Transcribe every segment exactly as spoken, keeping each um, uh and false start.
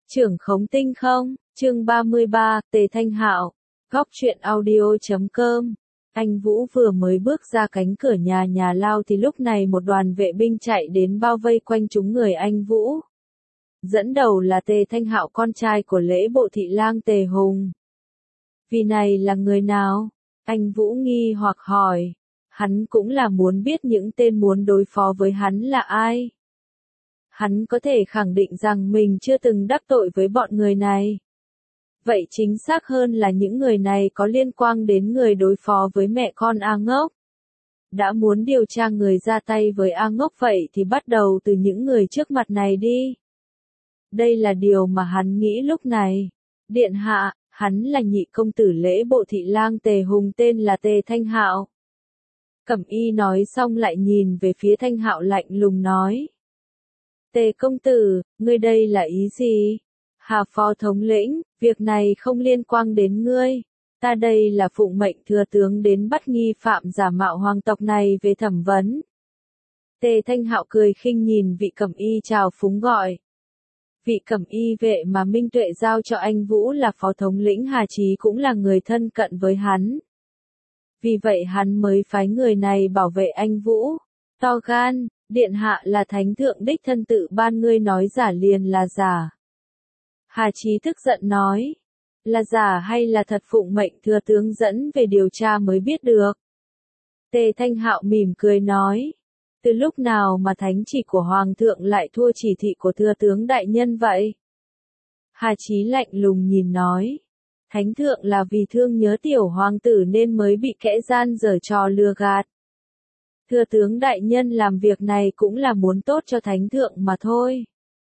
Trưởng khống tinh không, chương ba mươi ba, Tề Thanh Hạo, góc truyện audio.com. Anh Vũ vừa mới bước ra cánh cửa nhà nhà lao thì lúc này một đoàn vệ binh chạy đến bao vây quanh chúng người anh Vũ. Dẫn đầu là Tề Thanh Hạo, con trai của lễ bộ thị lang Tề Hùng. Vì này là người nào? Anh Vũ nghi hoặc hỏi. Hắn cũng là muốn biết những tên muốn đối phó với hắn là ai. Hắn có thể khẳng định rằng mình chưa từng đắc tội với bọn người này. Vậy chính xác hơn là những người này có liên quan đến người đối phó với mẹ con A Ngốc. Đã muốn điều tra người ra tay với A Ngốc vậy thì bắt đầu từ những người trước mặt này đi. Đây là điều mà hắn nghĩ lúc này. Điện hạ, hắn là nhị công tử lễ bộ thị lang Tề Hùng, tên là Tề Thanh Hạo. Cẩm Y nói xong lại nhìn về phía Thanh Hạo lạnh lùng nói. Tề công tử, ngươi đây là ý gì? Hà phó thống lĩnh, việc này không liên quan đến ngươi. Ta đây là phụng mệnh thừa tướng đến bắt nghi phạm giả mạo hoàng tộc này về thẩm vấn. Tề Thanh Hạo cười khinh nhìn vị Cẩm Y chào phúng gọi. Vị Cẩm Y vệ mà Minh Tuệ giao cho anh Vũ là phó thống lĩnh Hà Chí cũng là người thân cận với hắn. Vì vậy hắn mới phái người này bảo vệ anh Vũ. To gan, điện hạ là thánh thượng đích thân tự ban, ngươi nói giả liền là giả. Hà Chí tức giận nói. Là giả hay là thật, phụng mệnh thừa tướng dẫn về điều tra mới biết được. Tề Thanh Hạo mỉm cười nói. Từ lúc nào mà thánh chỉ của hoàng thượng lại thua chỉ thị của thừa tướng đại nhân vậy? Hà Chí lạnh lùng nhìn nói. Thánh thượng là vì thương nhớ tiểu hoàng tử nên mới bị kẻ gian giở trò lừa gạt. Thừa tướng đại nhân làm việc này cũng là muốn tốt cho thánh thượng mà thôi.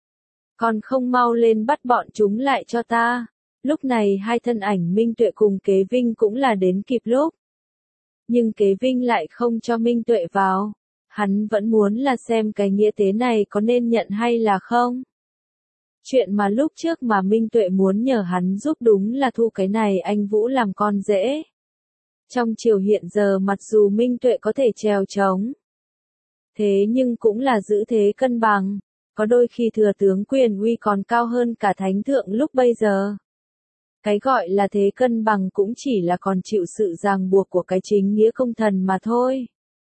Còn không mau lên bắt bọn chúng lại cho ta. Lúc này hai thân ảnh Minh Tuệ cùng Kế Vinh cũng là đến kịp lúc. Nhưng Kế Vinh lại không cho Minh Tuệ vào. Hắn vẫn muốn là xem cái nghĩa tế này có nên nhận hay là không. Chuyện mà lúc trước mà Minh Tuệ muốn nhờ hắn giúp đúng là thu cái này anh Vũ làm con rể. Trong triều hiện giờ mặc dù Minh Tuệ có thể trèo trống, thế nhưng cũng là giữ thế cân bằng. Có đôi khi thừa tướng quyền uy còn cao hơn cả thánh thượng lúc bây giờ. Cái gọi là thế cân bằng cũng chỉ là còn chịu sự ràng buộc của cái chính nghĩa công thần mà thôi.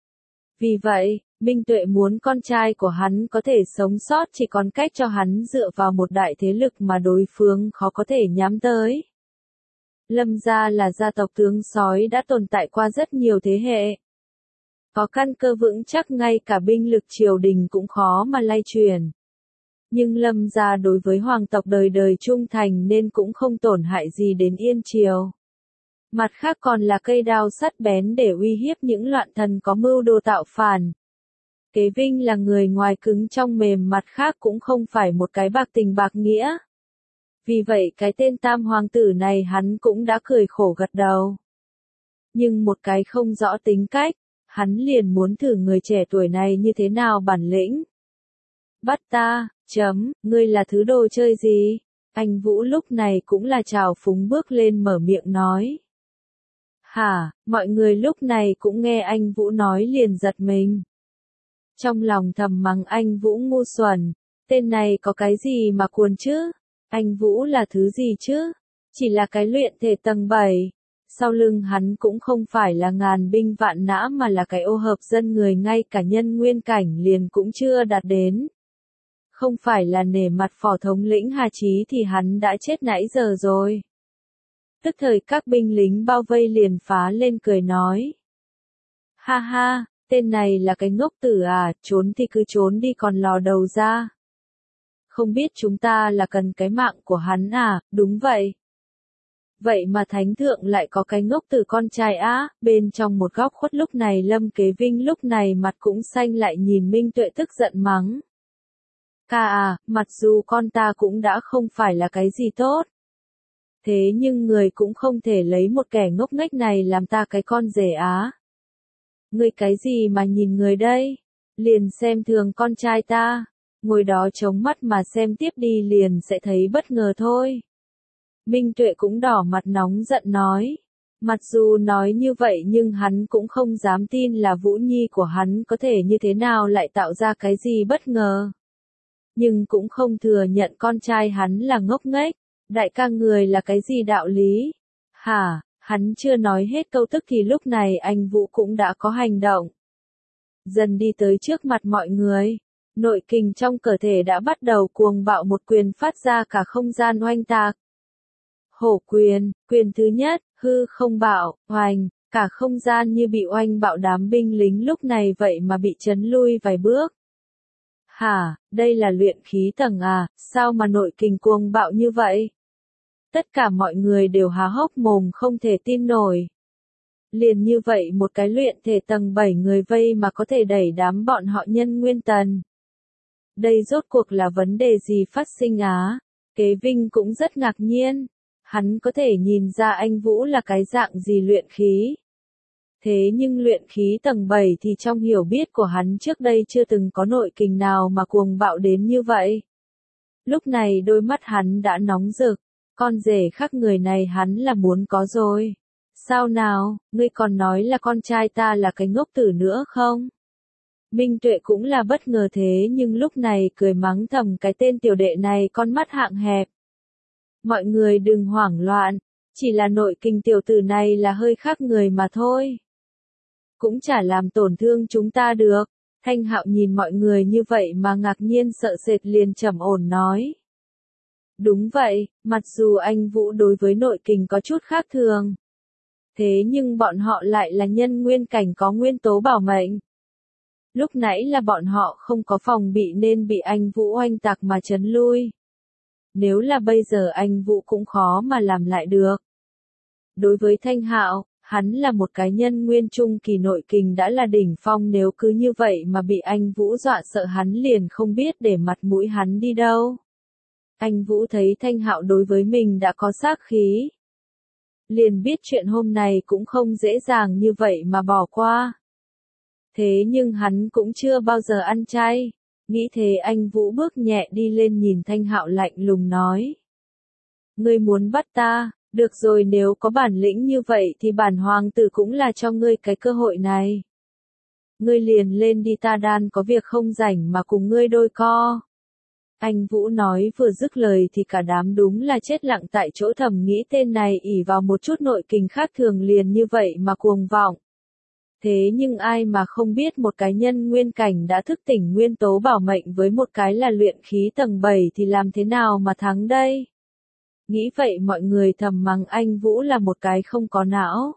Vì vậy, Minh Tuệ muốn con trai của hắn có thể sống sót chỉ còn cách cho hắn dựa vào một đại thế lực mà đối phương khó có thể nhắm tới. Lâm gia là gia tộc tướng sói đã tồn tại qua rất nhiều thế hệ. Có căn cơ vững chắc ngay cả binh lực triều đình cũng khó mà lay chuyển. Nhưng Lâm gia đối với hoàng tộc đời đời trung thành nên cũng không tổn hại gì đến Yên Triều. Mặt khác còn là cây đao sắt bén để uy hiếp những loạn thần có mưu đồ tạo phản. Kế Vinh là người ngoài cứng trong mềm, mặt khác cũng không phải một cái bạc tình bạc nghĩa. Vì vậy cái tên tam hoàng tử này hắn cũng đã cười khổ gật đầu. Nhưng một cái không rõ tính cách, hắn liền muốn thử người trẻ tuổi này như thế nào bản lĩnh. Bắt ta, chấm, ngươi là thứ đồ chơi gì? Anh Vũ lúc này cũng là trào phúng bước lên mở miệng nói. Hả, mọi người lúc này cũng nghe anh Vũ nói liền giật mình. Trong lòng thầm mắng anh Vũ ngu xuẩn, tên này có cái gì mà cuồng chứ? Anh Vũ là thứ gì chứ? Chỉ là cái luyện thể tầng bảy. Sau lưng hắn cũng không phải là ngàn binh vạn nã mà là cái ô hợp dân người ngay cả nhân nguyên cảnh liền cũng chưa đạt đến. Không phải là nể mặt phó thống lĩnh Hà Chí thì hắn đã chết nãy giờ rồi. Tức thời các binh lính bao vây liền phá lên cười nói. Ha ha, tên này là cái ngốc tử à, trốn thì cứ trốn đi còn lò đầu ra. Không biết chúng ta là cần cái mạng của hắn à, đúng vậy. Vậy mà thánh thượng lại có cái ngốc tử con trai á, bên trong một góc khuất lúc này Lâm Kế Vinh lúc này mặt cũng xanh lại nhìn Minh Tuệ tức giận mắng. Ca à, mặc dù con ta cũng đã không phải là cái gì tốt. Thế nhưng người cũng không thể lấy một kẻ ngốc nghếch này làm ta cái con rể á. Người cái gì mà nhìn người đây? Liền xem thường con trai ta. Ngồi đó chống mắt mà xem tiếp đi liền sẽ thấy bất ngờ thôi. Minh Tuệ cũng đỏ mặt nóng giận nói. Mặc dù nói như vậy nhưng hắn cũng không dám tin là Vũ Nhi của hắn có thể như thế nào lại tạo ra cái gì bất ngờ. nhưng cũng không thừa nhận con trai hắn là ngốc nghếch. Đại ca người là cái gì đạo lý? Hả, hắn chưa nói hết câu tức thì lúc này anh Vũ cũng đã có hành động. Dần đi tới trước mặt mọi người. Nội kình trong cơ thể đã bắt đầu cuồng bạo, một quyền phát ra cả không gian oanh tạc. Hổ quyền, quyền thứ nhất, hư không bạo, oanh, cả không gian như bị oanh bạo, đám binh lính lúc này vậy mà bị chấn lui vài bước. Hả, đây là luyện khí tầng à, sao mà nội kình cuồng bạo như vậy? Tất cả mọi người đều há hốc mồm không thể tin nổi. Liền như vậy một cái luyện thể tầng bảy người vây mà có thể đẩy đám bọn họ nhân nguyên tần. Đây rốt cuộc là vấn đề gì phát sinh á? Kế Vinh cũng rất ngạc nhiên. Hắn có thể nhìn ra anh Vũ là cái dạng gì luyện khí. Thế nhưng luyện khí tầng bảy thì trong hiểu biết của hắn trước đây chưa từng có nội kình nào mà cuồng bạo đến như vậy. Lúc này đôi mắt hắn đã nóng rực. Con rể khác người này hắn là muốn có rồi. Sao nào, ngươi còn nói là con trai ta là cái ngốc tử nữa không? Minh Tuệ cũng là bất ngờ thế nhưng lúc này cười mắng thầm cái tên tiểu đệ này con mắt hạng hẹp. Mọi người đừng hoảng loạn, chỉ là nội kình tiểu tử này là hơi khác người mà thôi. Cũng chả làm tổn thương chúng ta được. Thanh Hạo nhìn mọi người như vậy mà ngạc nhiên sợ sệt liền trầm ổn nói. Đúng vậy, mặc dù anh Vũ đối với nội kình có chút khác thường. Thế nhưng bọn họ lại là nhân nguyên cảnh có nguyên tố bảo mệnh. Lúc nãy là bọn họ không có phòng bị nên bị anh Vũ oanh tạc mà chấn lui. Nếu là bây giờ anh Vũ cũng khó mà làm lại được. Đối với Thanh Hạo, hắn là một cái nhân nguyên trung kỳ nội kình đã là đỉnh phong, nếu cứ như vậy mà bị anh Vũ dọa sợ hắn liền không biết để mặt mũi hắn đi đâu. Anh Vũ thấy Thanh Hạo đối với mình đã có sát khí. Liền biết chuyện hôm nay cũng không dễ dàng như vậy mà bỏ qua. Thế nhưng hắn cũng chưa bao giờ ăn chay. Nghĩ thế anh Vũ bước nhẹ đi lên nhìn Thanh Hạo lạnh lùng nói. Ngươi muốn bắt ta, được rồi, nếu có bản lĩnh như vậy thì bản hoàng tử cũng là cho ngươi cái cơ hội này. Ngươi liền lên đi, ta đan có việc không rảnh mà cùng ngươi đôi co. Anh Vũ nói vừa dứt lời thì cả đám đúng là chết lặng tại chỗ, thầm nghĩ tên này ỷ vào một chút nội kình khác thường liền như vậy mà cuồng vọng. Thế nhưng ai mà không biết một cái nhân nguyên cảnh đã thức tỉnh nguyên tố bảo mệnh với một cái là luyện khí tầng bảy thì làm thế nào mà thắng đây? Nghĩ vậy mọi người thầm mắng anh Vũ là một cái không có não.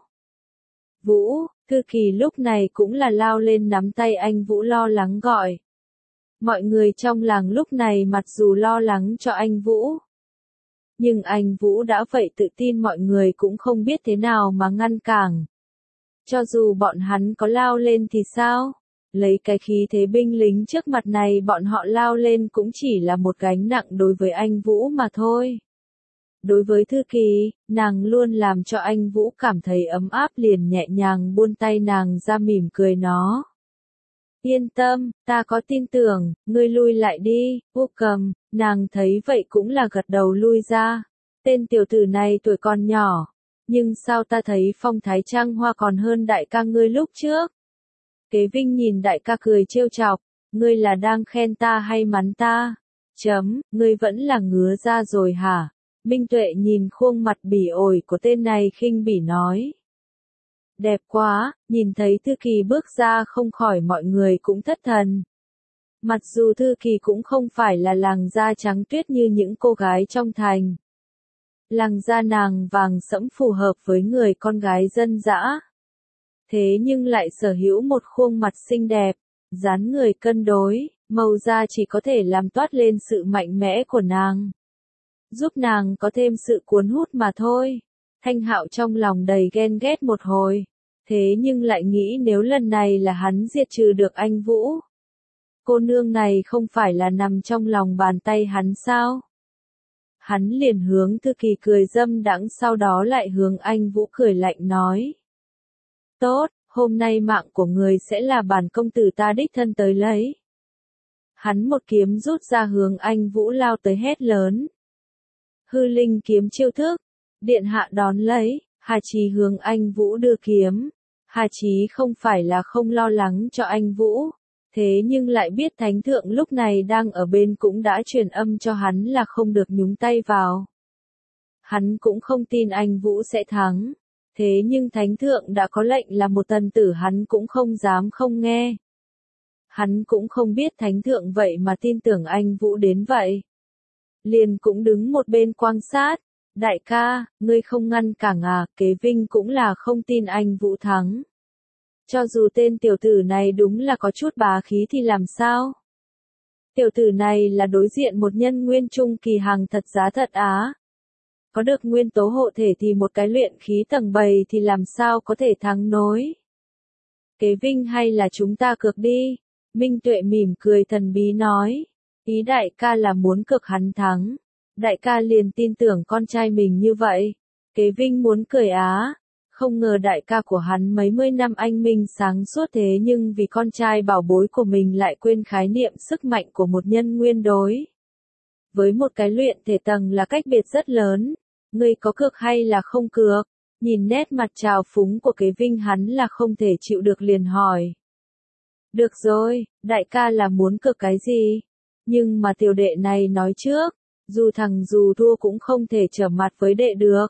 Vũ, Thư Kỳ lúc này cũng là lao lên nắm tay anh Vũ lo lắng gọi. Mọi người trong làng lúc này mặc dù lo lắng cho anh Vũ. Nhưng anh Vũ đã vậy tự tin mọi người cũng không biết thế nào mà ngăn cản. Cho dù bọn hắn có lao lên thì sao? Lấy cái khí thế binh lính trước mặt này bọn họ lao lên cũng chỉ là một gánh nặng đối với anh Vũ mà thôi. Đối với Thư Kỳ, nàng luôn làm cho anh Vũ cảm thấy ấm áp liền nhẹ nhàng buông tay nàng ra mỉm cười nó. Yên tâm, ta có tin tưởng, ngươi lui lại đi, Vô Cầm, nàng thấy vậy cũng là gật đầu lui ra. Tên tiểu tử này tuổi còn nhỏ, nhưng sao ta thấy phong thái trang hoa còn hơn đại ca ngươi lúc trước? Kế Vinh nhìn đại ca cười trêu chọc, ngươi là đang khen ta hay mắng ta? Chấm, ngươi vẫn là ngứa ra rồi hả? Minh Tuệ nhìn khuôn mặt bỉ ổi của tên này khinh bỉ nói. Đẹp quá, nhìn thấy Thư Kỳ bước ra không khỏi mọi người cũng thất thần. Mặc dù Thư Kỳ cũng không phải là làn da trắng tuyết như những cô gái trong thành. Làn da nàng vàng sẫm phù hợp với người con gái dân dã. Thế nhưng lại sở hữu một khuôn mặt xinh đẹp, dáng người cân đối, màu da chỉ có thể làm toát lên sự mạnh mẽ của nàng. Giúp nàng có thêm sự cuốn hút mà thôi. Thanh Hạo trong lòng đầy ghen ghét một hồi. Thế nhưng lại nghĩ nếu lần này là hắn diệt trừ được anh Vũ. Cô nương này không phải là nằm trong lòng bàn tay hắn sao? Hắn liền hướng Thư Kỳ cười dâm đãng, sau đó lại hướng anh Vũ cười lạnh nói. Tốt, hôm nay mạng của người sẽ là bản công tử ta đích thân tới lấy. Hắn một kiếm rút ra hướng anh Vũ lao tới hét lớn. Hư linh kiếm chiêu thức, điện hạ đón lấy, Hà Chí hướng anh Vũ đưa kiếm. Hà Chí không phải là không lo lắng cho anh Vũ, Thế nhưng lại biết thánh thượng lúc này đang ở bên cũng đã truyền âm cho hắn là không được nhúng tay vào. Hắn cũng không tin anh Vũ sẽ thắng. Thế nhưng thánh thượng đã có lệnh là một tần tử hắn cũng không dám không nghe. Hắn cũng không biết thánh thượng vậy mà tin tưởng anh Vũ đến vậy. Liền cũng đứng một bên quan sát. Đại ca, ngươi không ngăn cản à, Kế Vinh cũng là không tin anh Vũ thắng. Cho dù tên tiểu tử này đúng là có chút bá khí thì làm sao? Tiểu tử này là đối diện một nhân nguyên trung kỳ hàng thật giá thật á. Có được nguyên tố hộ thể thì một cái luyện khí tầng bảy thì làm sao có thể thắng nổi. Kế Vinh hay là chúng ta cược đi. Minh Tuệ mỉm cười thần bí nói. Ý đại ca là muốn cược hắn thắng. Đại ca liền tin tưởng con trai mình như vậy. Kế Vinh muốn cười á. Không ngờ đại ca của hắn mấy mươi năm anh minh sáng suốt thế nhưng vì con trai bảo bối của mình lại quên khái niệm sức mạnh của một nhân nguyên đối. Với một cái luyện thể tầng là cách biệt rất lớn. Ngươi có cược hay là không cược? Nhìn nét mặt trào phúng của Kế Vinh hắn là không thể chịu được liền hỏi. Được rồi, đại ca là muốn cược cái gì? Nhưng mà tiểu đệ này nói trước, dù thằng dù thua cũng không thể trở mặt với đệ được.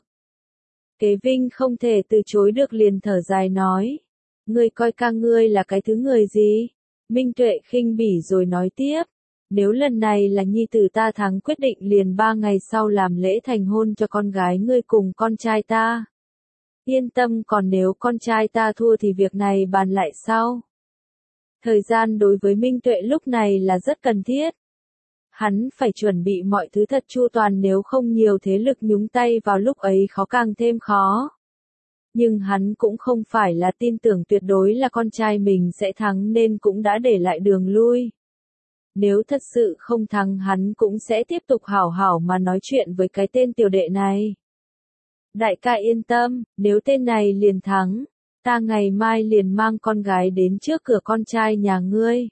Kế Vinh không thể từ chối được liền thở dài nói. Ngươi coi ca ngươi là cái thứ người gì? Minh Tuệ khinh bỉ rồi nói tiếp. Nếu lần này là nhi tử ta thắng quyết định liền ba ngày sau làm lễ thành hôn cho con gái ngươi cùng con trai ta. Yên tâm, còn nếu con trai ta thua thì việc này bàn lại sau. Thời gian đối với Minh Tuệ lúc này là rất cần thiết. Hắn phải chuẩn bị mọi thứ thật chu toàn nếu không nhiều thế lực nhúng tay vào lúc ấy khó càng thêm khó. Nhưng hắn cũng không phải là tin tưởng tuyệt đối là con trai mình sẽ thắng nên cũng đã để lại đường lui. Nếu thật sự không thắng hắn cũng sẽ tiếp tục hảo hảo mà nói chuyện với cái tên tiểu đệ này. Đại ca yên tâm, nếu tên này liền thắng, ta ngày mai liền mang con gái đến trước cửa con trai nhà ngươi.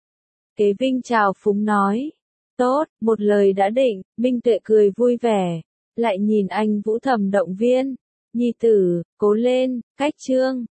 Kế Vinh chào phúng nói. Tốt, một lời đã định, Minh Tuệ cười vui vẻ, lại nhìn anh Vũ thầm động viên. Nhi tử, cố lên, cách trương.